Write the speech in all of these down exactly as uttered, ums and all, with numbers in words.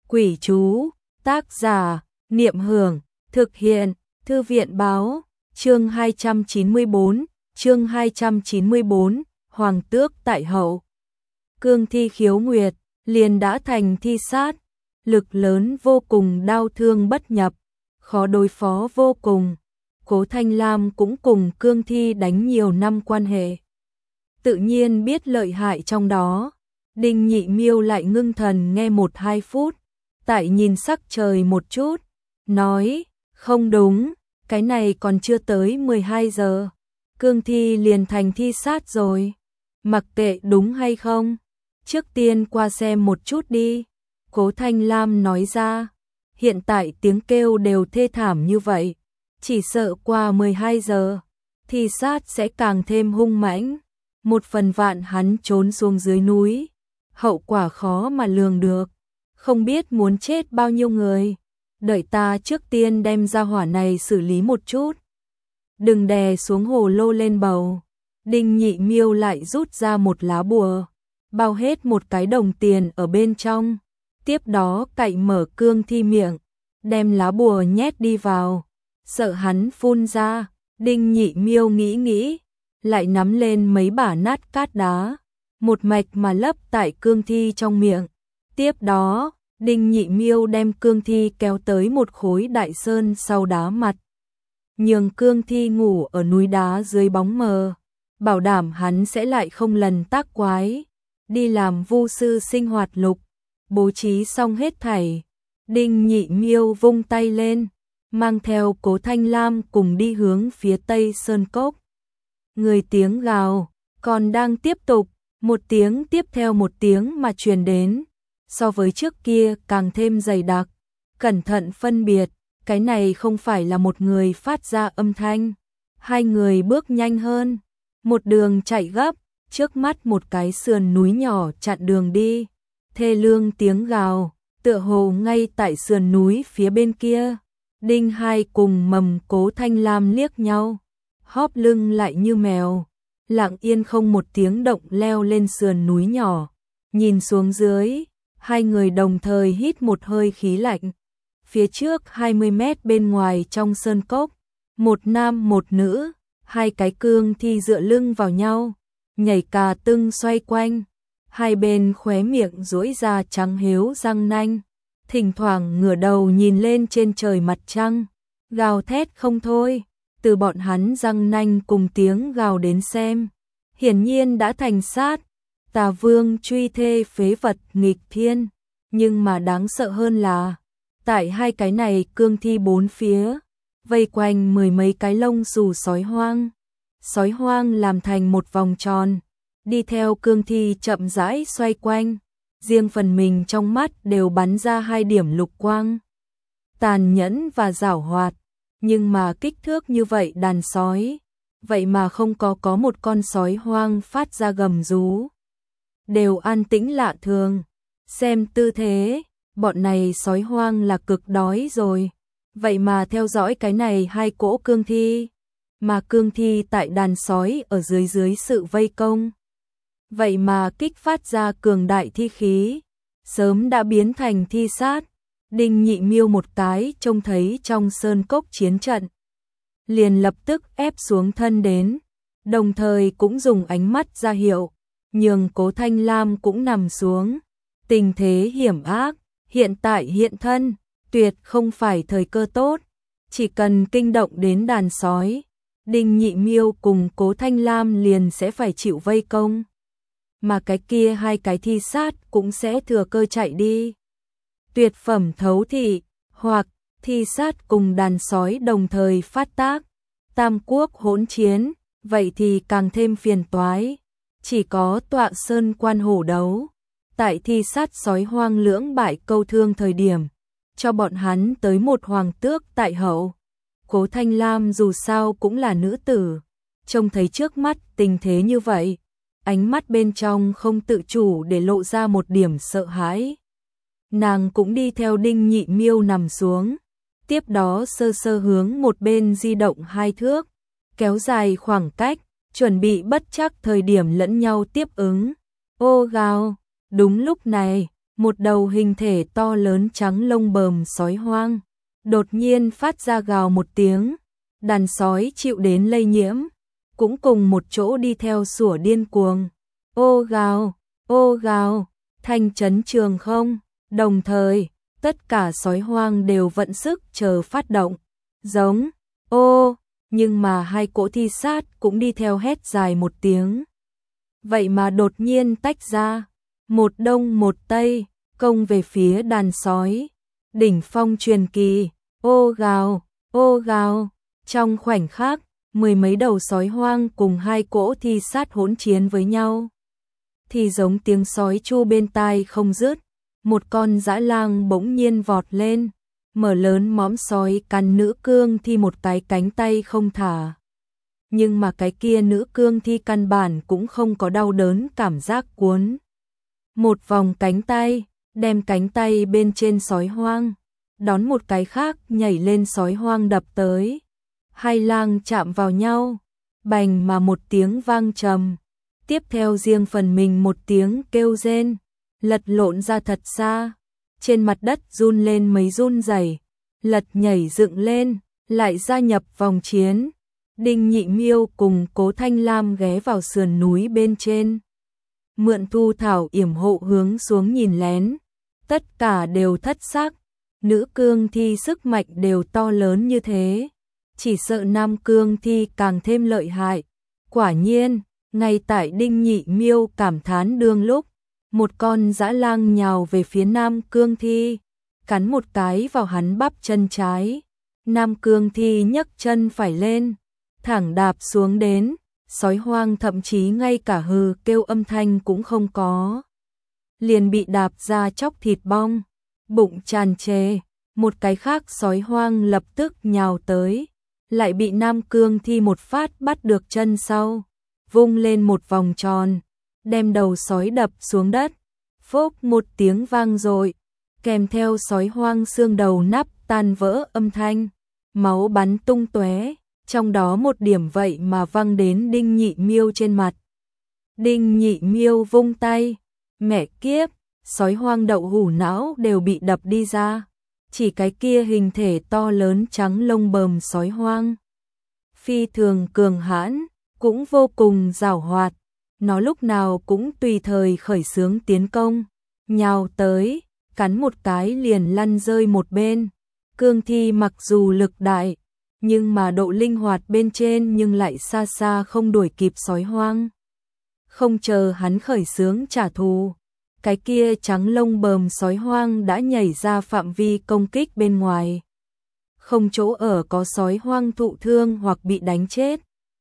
Quỷ chú, tác giả, Niệm Hưởng, thực hiện, Thư viện Báo, chương hai trăm chín mươi tư, chương hai trăm chín mươi tư, Hoàng tước tại hậu. Cương thi khiếu nguyệt, liền đã thành thi sát, lực lớn vô cùng, đau thương bất nhập, khó đối phó vô cùng. Cố Thanh Lam cũng cùng cương thi đánh nhiều năm quan hệ, tự nhiên biết lợi hại trong đó. Đinh Nhị Miêu lại ngưng thần nghe một hai phút, tại nhìn sắc trời một chút, nói, không đúng, cái này còn chưa tới mười hai giờ, cương thi liền thành thi sát rồi. Mặc kệ đúng hay không, trước tiên qua xem một chút đi. Cố Thanh Lam nói ra, hiện tại tiếng kêu đều thê thảm như vậy, chỉ sợ qua mười hai giờ, thi sát sẽ càng thêm hung mãnh. Một phần vạn hắn trốn xuống dưới núi, hậu quả khó mà lường được, không biết muốn chết bao nhiêu người. Đợi ta trước tiên đem ra hỏa này xử lý một chút. Đừng đè xuống hồ lô lên bầu. Đinh Nhị Miêu lại rút ra một lá bùa, bao hết một cái đồng tiền ở bên trong, tiếp đó cạy mở cương thi miệng, đem lá bùa nhét đi vào, sợ hắn phun ra. Đinh Nhị Miêu nghĩ nghĩ, lại nắm lên mấy bả nát cát đá, một mạch mà lấp tại cương thi trong miệng. Tiếp đó, Đinh Nhị Miêu đem cương thi kéo tới một khối đại sơn sau đá mặt, nhường cương thi ngủ ở núi đá dưới bóng mờ, bảo đảm hắn sẽ lại không lần tác quái, đi làm vu sư sinh hoạt lục. Bố trí xong hết thảy, Đinh Nhị Miêu vung tay lên, mang theo Cố Thanh Lam cùng đi hướng phía tây sơn cốc. Người tiếng gào còn đang tiếp tục, một tiếng tiếp theo một tiếng mà truyền đến, so với trước kia càng thêm dày đặc. Cẩn thận phân biệt, cái này không phải là một người phát ra âm thanh. Hai người bước nhanh hơn, một đường chạy gấp, trước mắt một cái sườn núi nhỏ chặn đường đi. Thê lương tiếng gào, tựa hồ ngay tại sườn núi phía bên kia. Đinh Hai cùng Mầm Cố Thanh Lam liếc nhau, hóp lưng lại như mèo, lặng yên không một tiếng động leo lên sườn núi nhỏ. Nhìn xuống dưới, hai người đồng thời hít một hơi khí lạnh. Phía trước hai mươi mét bên ngoài trong sơn cốc, một nam một nữ, hai cái cương thi dựa lưng vào nhau, nhảy cà tưng xoay quanh, hai bên khóe miệng duỗi ra trắng héo răng nanh, thỉnh thoảng ngửa đầu nhìn lên trên trời mặt trăng, gào thét không thôi. Từ bọn hắn răng nanh cùng tiếng gào đến xem, hiển nhiên đã thành sát tà vương truy thê phế vật nghịch thiên. Nhưng mà đáng sợ hơn là, tại hai cái này cương thi bốn phía, vây quanh mười mấy cái lông xù sói hoang. Sói hoang làm thành một vòng tròn, đi theo cương thi chậm rãi xoay quanh, riêng phần mình trong mắt đều bắn ra hai điểm lục quang. Tàn nhẫn và giảo hoạt, nhưng mà kích thước như vậy đàn sói, vậy mà không có có một con sói hoang phát ra gầm rú, đều an tĩnh lạ thường. Xem tư thế, bọn này sói hoang là cực đói rồi, vậy mà theo dõi cái này hai cỗ cương thi, mà cương thi tại đàn sói ở dưới dưới sự vây công, vậy mà kích phát ra cường đại thi khí, sớm đã biến thành thi sát. Đinh Nhị Miêu một cái trông thấy trong sơn cốc chiến trận, liền lập tức ép xuống thân đến, đồng thời cũng dùng ánh mắt ra hiệu, nhường Cố Thanh Lam cũng nằm xuống. Tình thế hiểm ác, hiện tại hiện thân, tuyệt không phải thời cơ tốt, chỉ cần kinh động đến đàn sói, Đinh Nhị Miêu cùng Cố Thanh Lam liền sẽ phải chịu vây công, mà cái kia hai cái thi sát cũng sẽ thừa cơ chạy đi. Tuyệt phẩm thấu thị, hoặc thi sát cùng đàn sói đồng thời phát tác, tam quốc hỗn chiến, vậy thì càng thêm phiền toái. Chỉ có tọa sơn quan hổ đấu, tại thi sát sói hoang lưỡng bại câu thương thời điểm, cho bọn hắn tới một hoàng tước tại hậu. Cố Thanh Lam dù sao cũng là nữ tử, trông thấy trước mắt tình thế như vậy, ánh mắt bên trong không tự chủ để lộ ra một điểm sợ hãi. Nàng cũng đi theo Đinh Nhị Miêu nằm xuống, tiếp đó sơ sơ hướng một bên di động hai thước, kéo dài khoảng cách, chuẩn bị bất chắc thời điểm lẫn nhau tiếp ứng. Ô gào, đúng lúc này, một đầu hình thể to lớn trắng lông bờm sói hoang, đột nhiên phát ra gào một tiếng, đàn sói chịu đến lây nhiễm, cũng cùng một chỗ đi theo sủa điên cuồng. Ô gào, ô gào, thanh chấn trường không, đồng thời, tất cả sói hoang đều vận sức chờ phát động, giống, ô, nhưng mà hai cỗ thi sát cũng đi theo hét dài một tiếng. Vậy mà đột nhiên tách ra, một đông một tây, công về phía đàn sói, đỉnh phong truyền kỳ, ô gào, ô gào, trong khoảnh khắc, mười mấy đầu sói hoang cùng hai cỗ thi sát hỗn chiến với nhau. Thì giống tiếng sói chu bên tai không dứt, một con dã lang bỗng nhiên vọt lên, mở lớn mõm sói cắn nữ cương thi một cái cánh tay không thả. Nhưng mà cái kia nữ cương thi căn bản cũng không có đau đớn cảm giác cuốn. Một vòng cánh tay, đem cánh tay bên trên sói hoang, đón một cái khác nhảy lên sói hoang đập tới. Hai lang chạm vào nhau, bành mà một tiếng vang trầm, tiếp theo riêng phần mình một tiếng kêu rên, lật lộn ra thật xa, trên mặt đất run lên mấy run rẩy, lật nhảy dựng lên, lại gia nhập vòng chiến. Đinh Nhị Miêu cùng Cố Thanh Lam ghé vào sườn núi bên trên, mượn thu thảo yểm hộ hướng xuống nhìn lén, tất cả đều thất sắc, nữ cương thi sức mạnh đều to lớn như thế, chỉ sợ nam cương thi càng thêm lợi hại. Quả nhiên, ngay tại Đinh Nhị Miêu cảm thán đương lúc, một con dã lang nhào về phía nam cương thi, cắn một cái vào hắn bắp chân trái, nam cương thi nhấc chân phải lên, thẳng đạp xuống đến, sói hoang thậm chí ngay cả hừ kêu âm thanh cũng không có, liền bị đạp ra chóc thịt bong, bụng tràn trề. Một cái khác sói hoang lập tức nhào tới, lại bị nam cương thi một phát bắt được chân sau, vung lên một vòng tròn, đem đầu sói đập xuống đất, phốc một tiếng vang dội, kèm theo sói hoang xương đầu nắp tan vỡ âm thanh, máu bắn tung tóe, trong đó một điểm vậy mà văng đến Đinh Nhị Miêu trên mặt. Đinh Nhị Miêu vung tay, mẹ kiếp, sói hoang đậu hủ não đều bị đập đi ra, chỉ cái kia hình thể to lớn trắng lông bờm sói hoang, phi thường cường hãn, cũng vô cùng giàu hoạt, nó lúc nào cũng tùy thời khởi xướng tiến công, nhào tới, cắn một cái liền lăn rơi một bên. Cương thi mặc dù lực đại, nhưng mà độ linh hoạt bên trên nhưng lại xa xa không đuổi kịp sói hoang. Không chờ hắn khởi xướng trả thù, cái kia trắng lông bờm sói hoang đã nhảy ra phạm vi công kích bên ngoài. Không chỗ ở có sói hoang thụ thương hoặc bị đánh chết.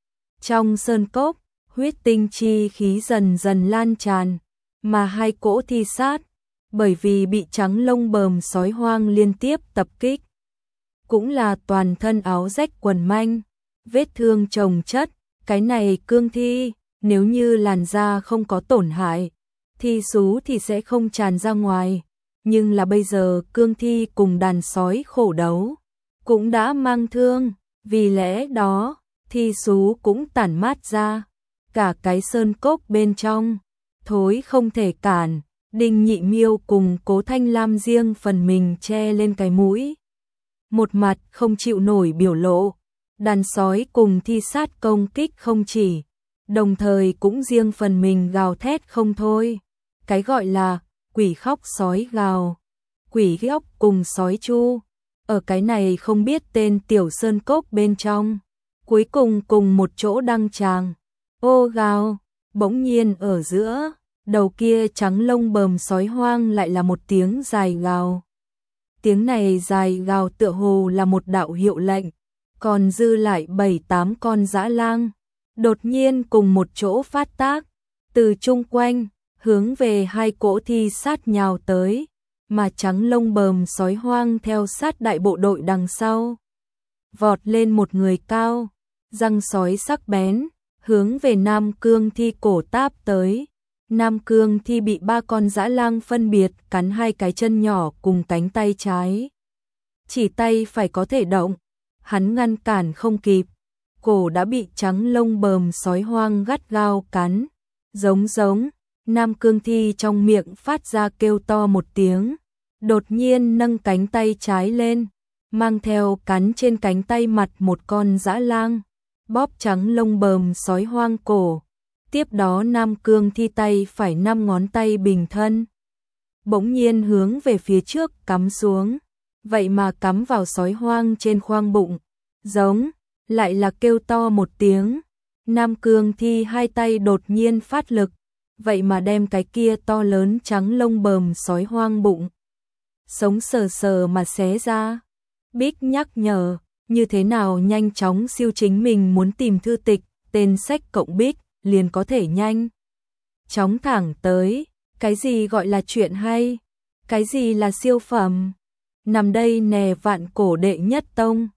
Trong sơn cốc, huyết tinh chi khí dần dần lan tràn, mà hai cỗ thi sát, bởi vì bị trắng lông bờm sói hoang liên tiếp tập kích, cũng là toàn thân áo rách quần manh, vết thương chồng chất. Cái này cương thi, nếu như làn da không có tổn hại, thi sú thì sẽ không tràn ra ngoài, nhưng là bây giờ cương thi cùng đàn sói khổ đấu, cũng đã mang thương, vì lẽ đó, thi sú cũng tản mát ra, cả cái sơn cốc bên trong, thối không thể cản. Đinh Nhị Miêu cùng Cố Thanh Lam riêng phần mình che lên cái mũi, một mặt không chịu nổi biểu lộ. Đàn sói cùng thi sát công kích không chỉ, đồng thời cũng riêng phần mình gào thét không thôi. Cái gọi là quỷ khóc sói gào, quỷ khóc cùng sói chu, ở cái này không biết tên tiểu sơn cốc bên trong, cuối cùng cùng một chỗ đăng tràng. Ô gào, bỗng nhiên ở giữa, đầu kia trắng lông bờm sói hoang lại là một tiếng dài gào. Tiếng này dài gào tựa hồ là một đạo hiệu lệnh, còn dư lại bảy tám con dã lang, đột nhiên cùng một chỗ phát tác, từ chung quanh, hướng về hai cỗ thi sát nhào tới, mà trắng lông bờm sói hoang theo sát đại bộ đội đằng sau. Vọt lên một người cao, răng sói sắc bén, hướng về Nam Cương Thi cổ táp tới. Nam Cương Thi bị ba con dã lang phân biệt cắn hai cái chân nhỏ cùng cánh tay trái. Chỉ tay phải có thể động, hắn ngăn cản không kịp, cổ đã bị trắng lông bờm sói hoang gắt gao cắn. Giống giống, Nam Cương Thi trong miệng phát ra kêu to một tiếng, đột nhiên nâng cánh tay trái lên, mang theo cắn trên cánh tay mặt một con dã lang, bóp trắng lông bờm sói hoang cổ. Tiếp đó Nam Cương Thi tay phải năm ngón tay bình thân, bỗng nhiên hướng về phía trước cắm xuống, vậy mà cắm vào sói hoang trên khoang bụng, giống, lại là kêu to một tiếng. Nam Cương Thi hai tay đột nhiên phát lực, vậy mà đem cái kia to lớn trắng lông bờm sói hoang bụng sống sờ sờ mà xé ra. Bích nhắc nhở, như thế nào nhanh chóng siêu chính mình muốn tìm thư tịch, tên sách cộng Bích liền có thể nhanh chóng thẳng tới. Cái gì gọi là chuyện hay? Cái gì là siêu phẩm? Nằm đây nè, vạn cổ đệ nhất tông.